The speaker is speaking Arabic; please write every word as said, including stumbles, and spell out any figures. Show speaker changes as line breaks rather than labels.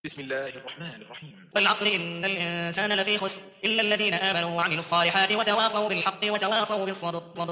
بسم الله الرحمن الرحيم.
والعصر إن الإنسان لفي خسر إلا الذين آمنوا وعملوا الصالحات وتواصوا بالحق وتواصوا بالصبر.